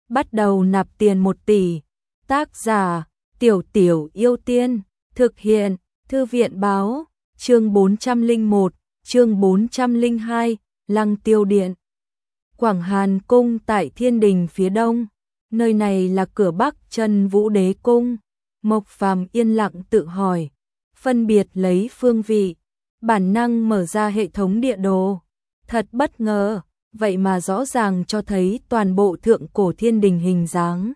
bắt đầu nạp tiền 1 tỷ. Tác giả: Tiểu Tiểu Yêu Tiên. Thực hiện: Thư viện báo. Chương 401, chương 402, Lăng Tiêu Điện. Quảng Hàn Cung tại Thiên Đình phía đông. Nơi này là cửa Bắc Chân Vũ Đế Cung. Mộc Phàm yên lặng tự hỏi, phân biệt lấy phương vị, bản năng mở ra hệ thống địa đồ. Thật bất ngờ, vậy mà rõ ràng cho thấy toàn bộ thượng cổ thiên đình hình dáng.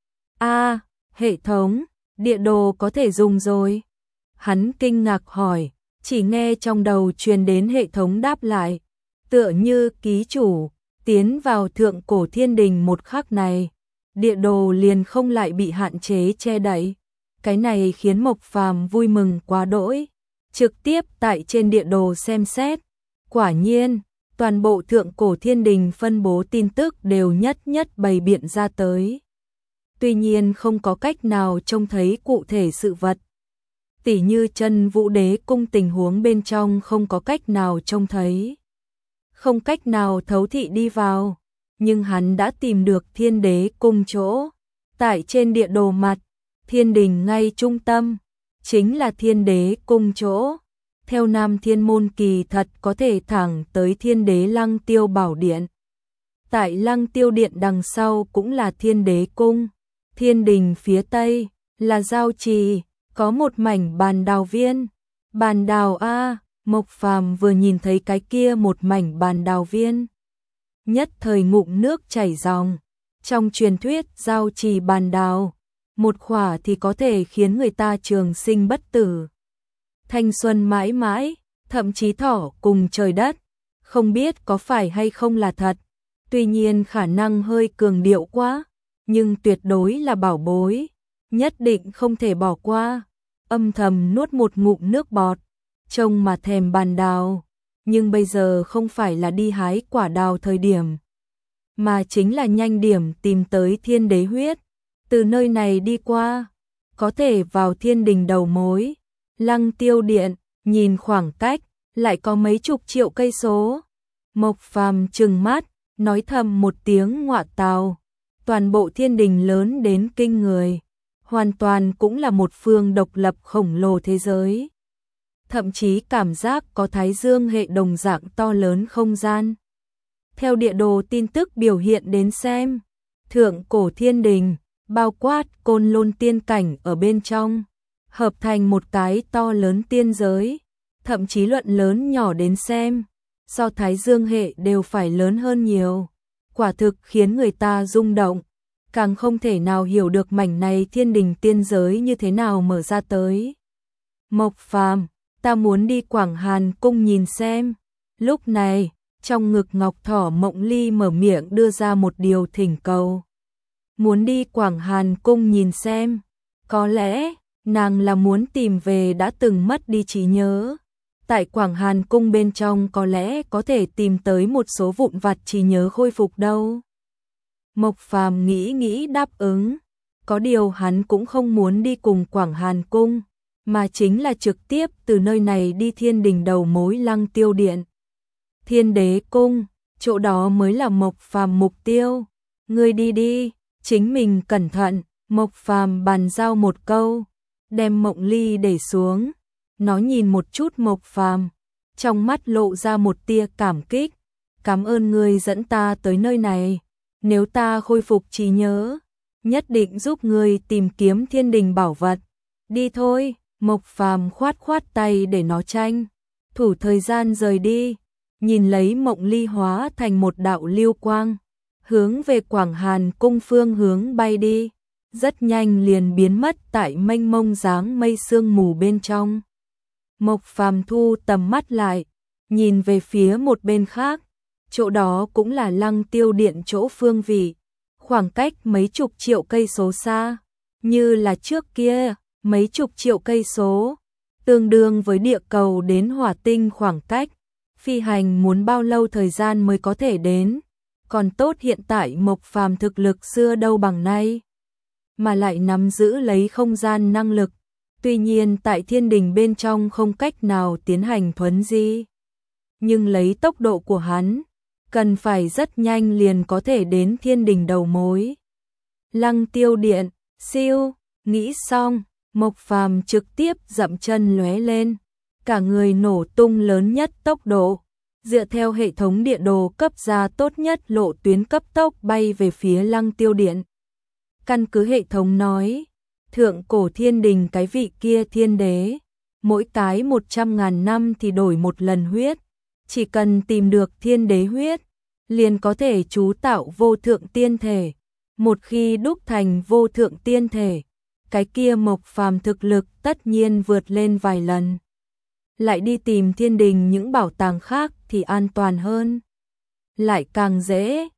Hệ thống, địa đồ có thể dùng rồi. Hắn kinh ngạc hỏi, chỉ nghe trong đầu truyền đến hệ thống đáp lại, tựa như ký chủ, tiến vào thượng cổ thiên đình một khắc này, địa đồ liền không lại bị hạn chế che đậy. Cái này khiến Mộc Phàm vui mừng quá đỗi, trực tiếp tại trên địa đồ xem xét. Quả nhiên, toàn bộ thượng cổ thiên đình phân bố tin tức đều nhất nhất bày biện ra tới. Tuy nhiên không có cách nào trông thấy cụ thể sự vật. Tỉ như Chân Vũ Đế Cung tình huống bên trong không có cách nào trông thấy. Không cách nào thấu thị đi vào. Nhưng hắn đã tìm được Thiên Đế Cung chỗ. Tại trên địa đồ mặt, thiên đình ngay trung tâm, chính là Thiên Đế Cung chỗ. Theo Nam Thiên Môn kỳ thật có thể thẳng tới Thiên Đế Lăng Tiêu Bảo Điện. Tại Lăng Tiêu Điện đằng sau cũng là Thiên Đế Cung. Thiên đình phía tây là Giao Trì, có một mảnh bàn đào viên. Bàn đào Mộc Phàm vừa nhìn thấy cái kia một mảnh bàn đào viên, nhất thời ngụm nước chảy ròng. Trong truyền thuyết Giao Trì bàn đào, một khỏa thì có thể khiến người ta trường sinh bất tử, thanh xuân mãi mãi, thậm chí thọ cùng trời đất. Không biết có phải hay không là thật, tuy nhiên khả năng hơi cường điệu quá, nhưng tuyệt đối là bảo bối, nhất định không thể bỏ qua. Âm thầm nuốt một ngụm nước bọt, trông mà thèm bàn đào, nhưng bây giờ không phải là đi hái quả đào thời điểm, mà chính là nhanh điểm tìm tới thiên đế huyết, từ nơi này đi qua, có thể vào thiên đình đầu mối. Lăng Tiêu Điện, nhìn khoảng cách, lại có mấy chục triệu cây số. Mộc Phàm trừng mắt, nói thầm một tiếng ngọa tào. Toàn bộ thiên đình lớn đến kinh người, hoàn toàn cũng là một phương độc lập khổng lồ thế giới. Thậm chí cảm giác có Thái Dương hệ đồng dạng to lớn không gian. Theo địa đồ tin tức biểu hiện đến xem, thượng cổ thiên đình, bao quát Côn Lôn tiên cảnh ở bên trong, hợp thành một cái to lớn tiên giới. Thậm chí luận lớn nhỏ đến xem, so Thái Dương hệ đều phải lớn hơn nhiều. Quả thực khiến người ta rung động, càng không thể nào hiểu được mảnh này thiên đình tiên giới như thế nào mở ra tới. Mộc Phàm, ta muốn đi Quảng Hàn Cung nhìn xem. Lúc này, trong ngực Ngọc Thỏ Mộng Ly mở miệng đưa ra một điều thỉnh cầu. Muốn đi Quảng Hàn Cung nhìn xem, có lẽ nàng là muốn tìm về đã từng mất đi trí nhớ. Tại Quảng Hàn Cung bên trong có lẽ có thể tìm tới một số vụn vặt trí nhớ khôi phục đâu. Mộc Phàm nghĩ đáp ứng. Có điều hắn cũng không muốn đi cùng Quảng Hàn Cung, mà chính là trực tiếp từ nơi này đi thiên đình đầu mối Lăng Tiêu Điện. Thiên Đế Cung, chỗ đó mới là Mộc Phàm mục tiêu. Ngươi đi đi, chính mình cẩn thận. Mộc Phàm bàn giao một câu, đem Mộng Ly để xuống. Nó nhìn một chút Mộc Phàm, trong mắt lộ ra một tia cảm kích. Cảm ơn ngươi dẫn ta tới nơi này. Nếu ta khôi phục trí nhớ, nhất định giúp ngươi tìm kiếm thiên đình bảo vật. Đi thôi. Mộc Phàm khoát tay để nó tranh thủ thời gian rời đi. Nhìn lấy Mộng Ly hóa thành một đạo lưu quang, hướng về Quảng Hàn Cung phương hướng bay đi. Rất nhanh liền biến mất tại mênh mông dáng mây sương mù bên trong. Mộc Phàm thu tầm mắt lại, nhìn về phía một bên khác, chỗ đó cũng là Lăng Tiêu Điện chỗ phương vị, khoảng cách mấy chục triệu cây số xa, như là trước kia, mấy chục triệu cây số, tương đương với địa cầu đến hỏa tinh khoảng cách, phi hành muốn bao lâu thời gian mới có thể đến, còn tốt hiện tại Mộc Phàm thực lực xưa đâu bằng nay, mà lại nắm giữ lấy không gian năng lực. Tuy nhiên tại thiên đình bên trong không cách nào tiến hành thuấn di, nhưng lấy tốc độ của hắn, cần phải rất nhanh liền có thể đến thiên đình đầu mối. Lăng Tiêu Điện, siêu, nghĩ xong, Mộc Phàm trực tiếp dậm chân lóe lên, cả người nổ tung lớn nhất tốc độ, dựa theo hệ thống địa đồ cấp ra tốt nhất lộ tuyến cấp tốc bay về phía Lăng Tiêu Điện. Căn cứ hệ thống nói, thượng cổ thiên đình cái vị kia thiên đế, mỗi cái 100.000 năm thì đổi một lần huyết, chỉ cần tìm được thiên đế huyết, liền có thể chú tạo vô thượng tiên thể. Một khi đúc thành vô thượng tiên thể, cái kia Mộc Phàm thực lực tất nhiên vượt lên vài lần. Lại đi tìm thiên đình những bảo tàng khác thì an toàn hơn, lại càng dễ.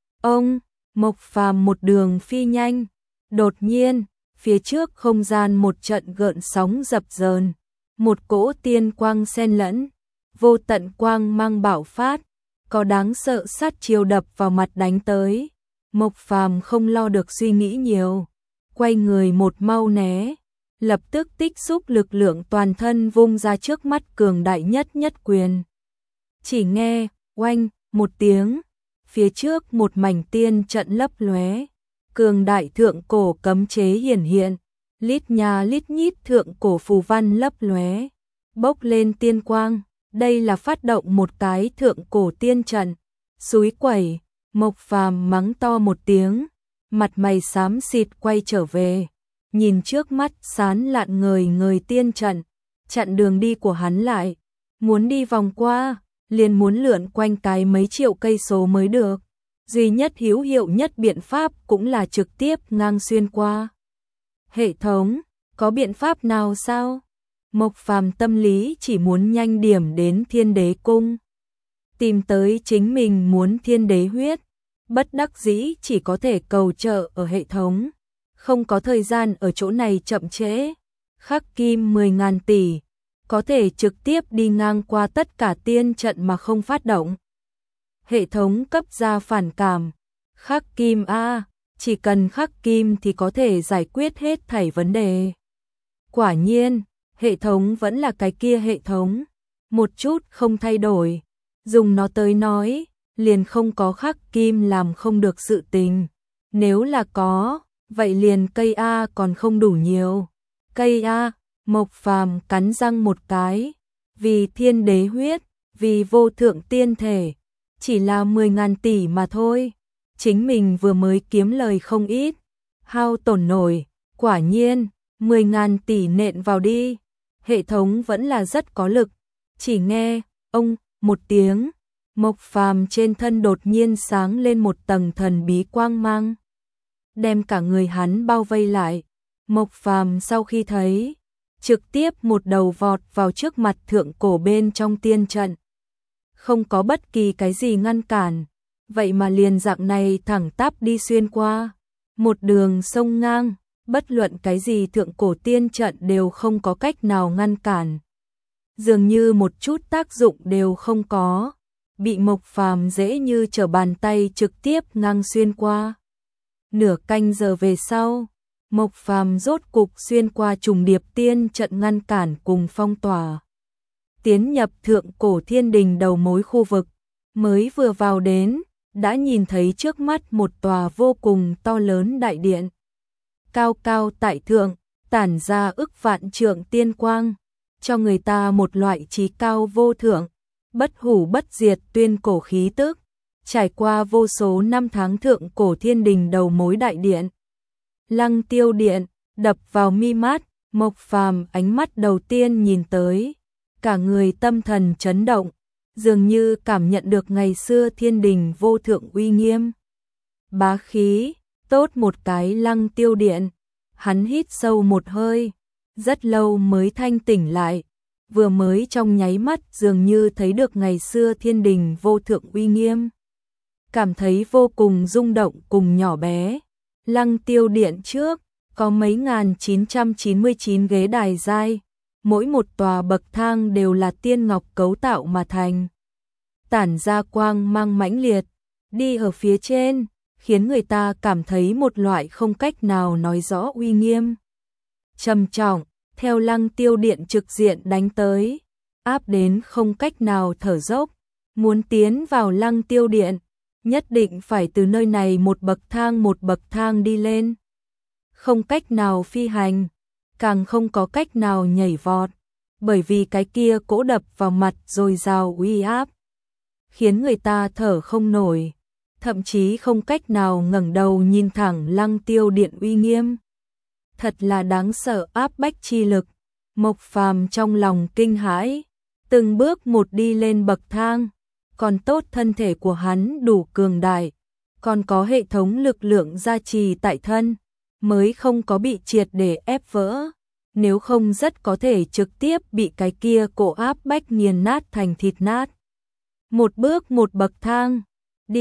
Mộc Phàm một đường phi nhanh, đột nhiên, phía trước không gian một trận gợn sóng dập dờn, một cỗ tiên quang xen lẫn, vô tận quang mang bạo phát, có đáng sợ sát chiêu đập vào mặt đánh tới. Mộc Phàm không lo được suy nghĩ nhiều, quay người một mau né, lập tức tích xúc lực lượng toàn thân vung ra trước mắt cường đại nhất nhất quyền. Chỉ nghe oanh một tiếng, phía trước một mảnh tiên trận lấp lóe, cường đại thượng cổ cấm chế hiển hiện, lít nhà lít nhít thượng cổ phù văn lấp lóe, bốc lên tiên quang. Đây là phát động một cái thượng cổ tiên trận. Xúi quẩy, Mộc Phàm mắng to một tiếng, mặt mày xám xịt quay trở về, nhìn trước mắt sán lạn ngời ngời tiên trận, chặn đường đi của hắn lại, muốn đi vòng qua, liền muốn lượn quanh cái mấy triệu cây số mới được. Duy nhất hữu hiệu nhất biện pháp cũng là trực tiếp ngang xuyên qua. Hệ thống, có biện pháp nào sao? Mộc Phàm tâm lý chỉ muốn nhanh điểm đến Thiên Đế Cung, tìm tới chính mình muốn thiên đế huyết, bất đắc dĩ chỉ có thể cầu trợ ở hệ thống, không có thời gian ở chỗ này chậm trễ. Khắc kim 10.000 tỷ, có thể trực tiếp đi ngang qua tất cả tiên trận mà không phát động. Hệ thống cấp ra phản cảm, khắc kim a, chỉ cần khắc kim thì có thể giải quyết hết thảy vấn đề. Quả nhiên, hệ thống vẫn là cái kia hệ thống, một chút không thay đổi, dùng nó tới nói, liền không có khắc kim làm không được sự tình. Nếu là có, vậy liền cây A còn không đủ nhiều. Cây A, Mộc Phàm cắn răng một cái, vì thiên đế huyết, vì vô thượng tiên thể, chỉ là 10.000 tỷ mà thôi. Chính mình vừa mới kiếm lời không ít, hao tổn nổi, quả nhiên, 10.000 tỷ nện vào đi. Hệ thống vẫn là rất có lực, chỉ nghe, một tiếng, Mộc Phàm trên thân đột nhiên sáng lên một tầng thần bí quang mang, đem cả người hắn bao vây lại. Mộc Phàm sau khi thấy, trực tiếp một đầu vọt vào trước mặt thượng cổ bên trong tiên trận. Không có bất kỳ cái gì ngăn cản, vậy mà liền dạng này thẳng tắp đi xuyên qua, một đường sông ngang, bất luận cái gì thượng cổ tiên trận đều không có cách nào ngăn cản. Dường như một chút tác dụng đều không có, bị Mộc Phàm dễ như trở bàn tay trực tiếp ngang xuyên qua. Nửa canh giờ về sau, Mộc Phàm rốt cục xuyên qua trùng điệp tiên trận ngăn cản cùng phong tỏa, tiến nhập thượng cổ thiên đình đầu mối khu vực. Mới vừa vào đến, đã nhìn thấy trước mắt một tòa vô cùng to lớn đại điện, cao cao tại thượng, tản ra ức vạn trượng tiên quang, cho người ta một loại trí cao vô thượng, bất hủ bất diệt tuyên cổ khí tức. Trải qua vô số năm tháng thượng cổ thiên đình đầu mối đại điện, Lăng Tiêu Điện, đập vào mi mắt. Mộc Phàm ánh mắt đầu tiên nhìn tới, cả người tâm thần chấn động, dường như cảm nhận được ngày xưa thiên đình vô thượng uy nghiêm, bá khí. Tốt một cái Lăng Tiêu Điện, hắn hít sâu một hơi, rất lâu mới thanh tỉnh lại, vừa mới trong nháy mắt dường như thấy được ngày xưa thiên đình vô thượng uy nghiêm, cảm thấy vô cùng rung động cùng nhỏ bé. Lăng Tiêu Điện trước, có mấy 1999 ghế đài giai, mỗi một tòa bậc thang đều là tiên ngọc cấu tạo mà thành, tản ra quang mang mãnh liệt, đi ở phía trên, khiến người ta cảm thấy một loại không cách nào nói rõ uy nghiêm, trầm trọng, theo Lăng Tiêu Điện trực diện đánh tới, áp đến không cách nào thở dốc. Muốn tiến vào Lăng Tiêu Điện, nhất định phải từ nơi này một bậc thang đi lên. không cách nào phi hành, càng không có cách nào nhảy vọt, bởi vì cái kia cỗ đập vào mặt dồi dào uy áp, khiến người ta thở không nổi, thậm chí không cách nào ngẩng đầu nhìn thẳng Lăng Tiêu Điện uy nghiêm. Thật là đáng sợ áp bách chi lực. Mộc Phàm trong lòng kinh hãi, từng bước một đi lên bậc thang, còn tốt thân thể của hắn đủ cường đại, còn có hệ thống lực lượng gia trì tại thân, mới không có bị triệt để ép vỡ, nếu không rất có thể trực tiếp bị cái kia cổ áp bách nghiền nát thành thịt nát. Một bước một bậc thang, đi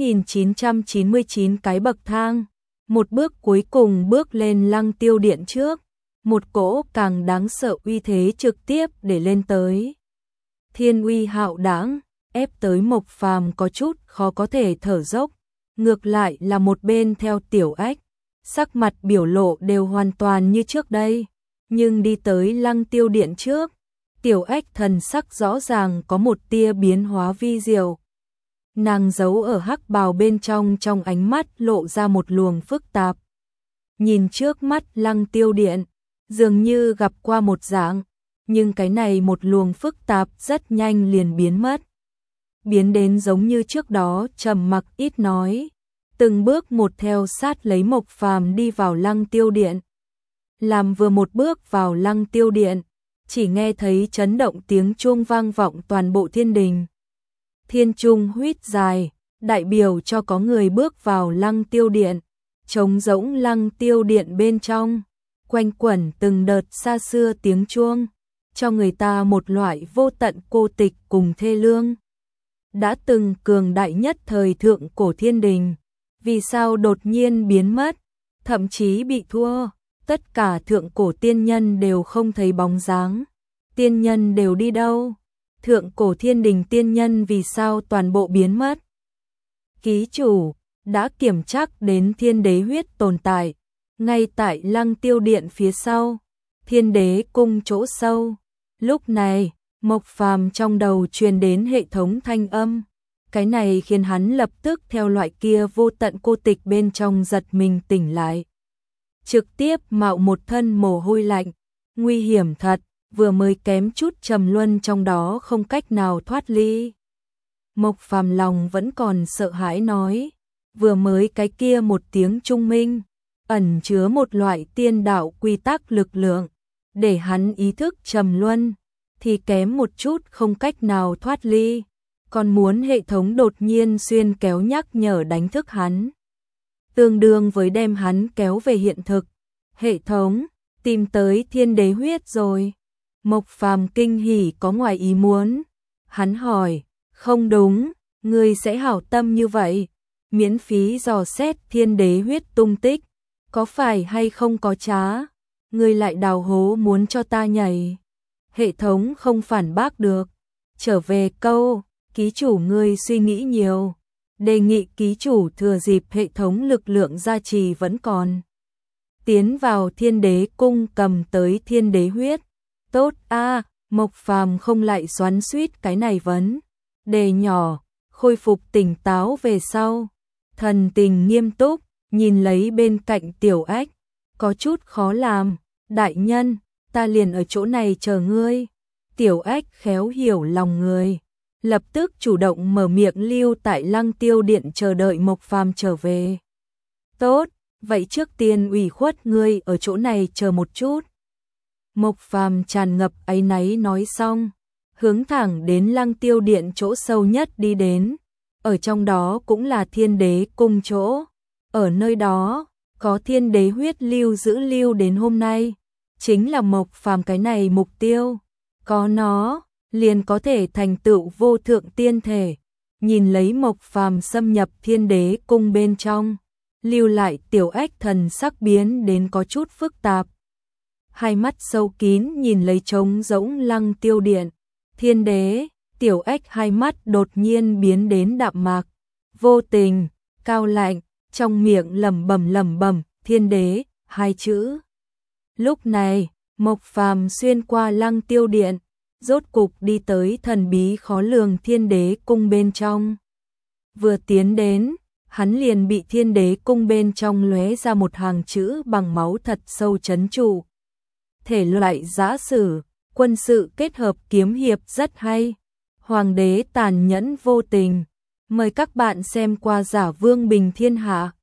9.999 cái bậc thang, một bước cuối cùng bước lên Lăng Tiêu Điện trước, một cỗ càng đáng sợ uy thế trực tiếp để lên tới. Thiên uy hạo đãng, ép tới Mộc Phàm có chút khó có thể thở dốc, ngược lại là một bên theo Tiểu Ách, sắc mặt biểu lộ đều hoàn toàn như trước đây, nhưng đi tới Lăng Tiêu Điện trước, Tiểu Ách thần sắc rõ ràng có một tia biến hóa vi diệu. Nàng giấu ở hắc bào bên trong ánh mắt lộ ra một luồng phức tạp. Nhìn trước mắt Lăng Tiêu Điện, dường như gặp qua một dạng, nhưng cái này một luồng phức tạp rất nhanh liền biến mất. Biến đến giống như trước đó trầm mặc ít nói, từng bước một theo sát lấy Mộc Phàm đi vào Lăng Tiêu Điện. Làm vừa một bước vào Lăng Tiêu Điện, chỉ nghe thấy chấn động tiếng chuông vang vọng toàn bộ thiên đình. Thiên trung huýt dài, đại biểu cho có người bước vào Lăng Tiêu Điện, trống rỗng Lăng Tiêu Điện bên trong, quanh quẩn từng đợt xa xưa tiếng chuông, cho người ta một loại vô tận cô tịch cùng thê lương. Đã từng cường đại nhất thời thượng cổ thiên đình, vì sao đột nhiên biến mất, thậm chí bị thua, tất cả thượng cổ tiên nhân đều không thấy bóng dáng, tiên nhân đều đi đâu? Thượng cổ thiên đình tiên nhân vì sao toàn bộ biến mất? Ký chủ đã kiểm chắc đến thiên đế huyết tồn tại, ngay tại Lăng Tiêu Điện phía sau, thiên đế cung chỗ sâu. Lúc này, Mộc Phàm trong đầu truyền đến hệ thống thanh âm, cái này khiến hắn lập tức theo loại kia vô tận cô tịch bên trong giật mình tỉnh lại. Trực tiếp mạo một thân mồ hôi lạnh, nguy hiểm thật, vừa mới kém chút trầm luân trong đó không cách nào thoát ly. Mộc Phàm lòng vẫn còn sợ hãi nói, vừa mới cái kia một tiếng trung minh, ẩn chứa một loại tiên đạo quy tắc lực lượng, để hắn ý thức trầm luân, thì kém một chút không cách nào thoát ly, còn muốn hệ thống đột nhiên xuyên kéo nhắc nhở đánh thức hắn. Tương đương với đem hắn kéo về hiện thực. Hệ thống, tìm tới thiên đế huyết rồi. Mộc Phàm kinh hỉ có ngoài ý muốn. Hắn hỏi, không đúng, ngươi sẽ hảo tâm như vậy, miễn phí dò xét thiên đế huyết tung tích, có phải hay không có trá, ngươi lại đào hố muốn cho ta nhảy. Hệ thống không phản bác được, trở về câu, ký chủ ngươi suy nghĩ nhiều, đề nghị ký chủ thừa dịp hệ thống lực lượng gia trì vẫn còn, tiến vào thiên đế cung cầm tới thiên đế huyết. Tốt a, Mộc Phàm không lại xoắn xuýt cái này vấn đề nhỏ, khôi phục tỉnh táo về sau, thần tình nghiêm túc, nhìn lấy bên cạnh Tiểu Ách, có chút khó làm, đại nhân, ta liền ở chỗ này chờ ngươi. Tiểu Ách khéo hiểu lòng người, lập tức chủ động mở miệng lưu tại Lăng Tiêu Điện chờ đợi Mộc Phàm trở về. Tốt, vậy trước tiên ủy khuất ngươi ở chỗ này chờ một chút. Mộc Phàm tràn ngập áy náy nói xong, hướng thẳng đến Lăng Tiêu Điện chỗ sâu nhất đi đến, ở trong đó cũng là thiên đế cung chỗ, ở nơi đó có thiên đế huyết lưu giữ lưu đến hôm nay, chính là Mộc Phàm cái này mục tiêu, có nó liền có thể thành tựu vô thượng tiên thể. Nhìn lấy Mộc Phàm xâm nhập thiên đế cung bên trong, lưu lại Tiểu Ách thần sắc biến đến có chút phức tạp. Hai mắt sâu kín nhìn lấy trống rỗng Lăng Tiêu Điện, thiên đế, Tiểu Ách hai mắt đột nhiên biến đến đạm mạc, vô tình, cao lạnh, trong miệng lẩm bẩm, thiên đế, hai chữ. Lúc này, Mộc Phàm xuyên qua Lăng Tiêu Điện, rốt cục đi tới thần bí khó lường thiên đế cung bên trong. Vừa tiến đến, hắn liền bị Thiên Đế cung bên trong lóe ra một hàng chữ bằng máu thật sâu trấn trụ. Thể loại giã sử, quân sự kết hợp kiếm hiệp rất hay. Hoàng đế tàn nhẫn vô tình. Mời các bạn xem qua Giả Vương Bình Thiên Hạ.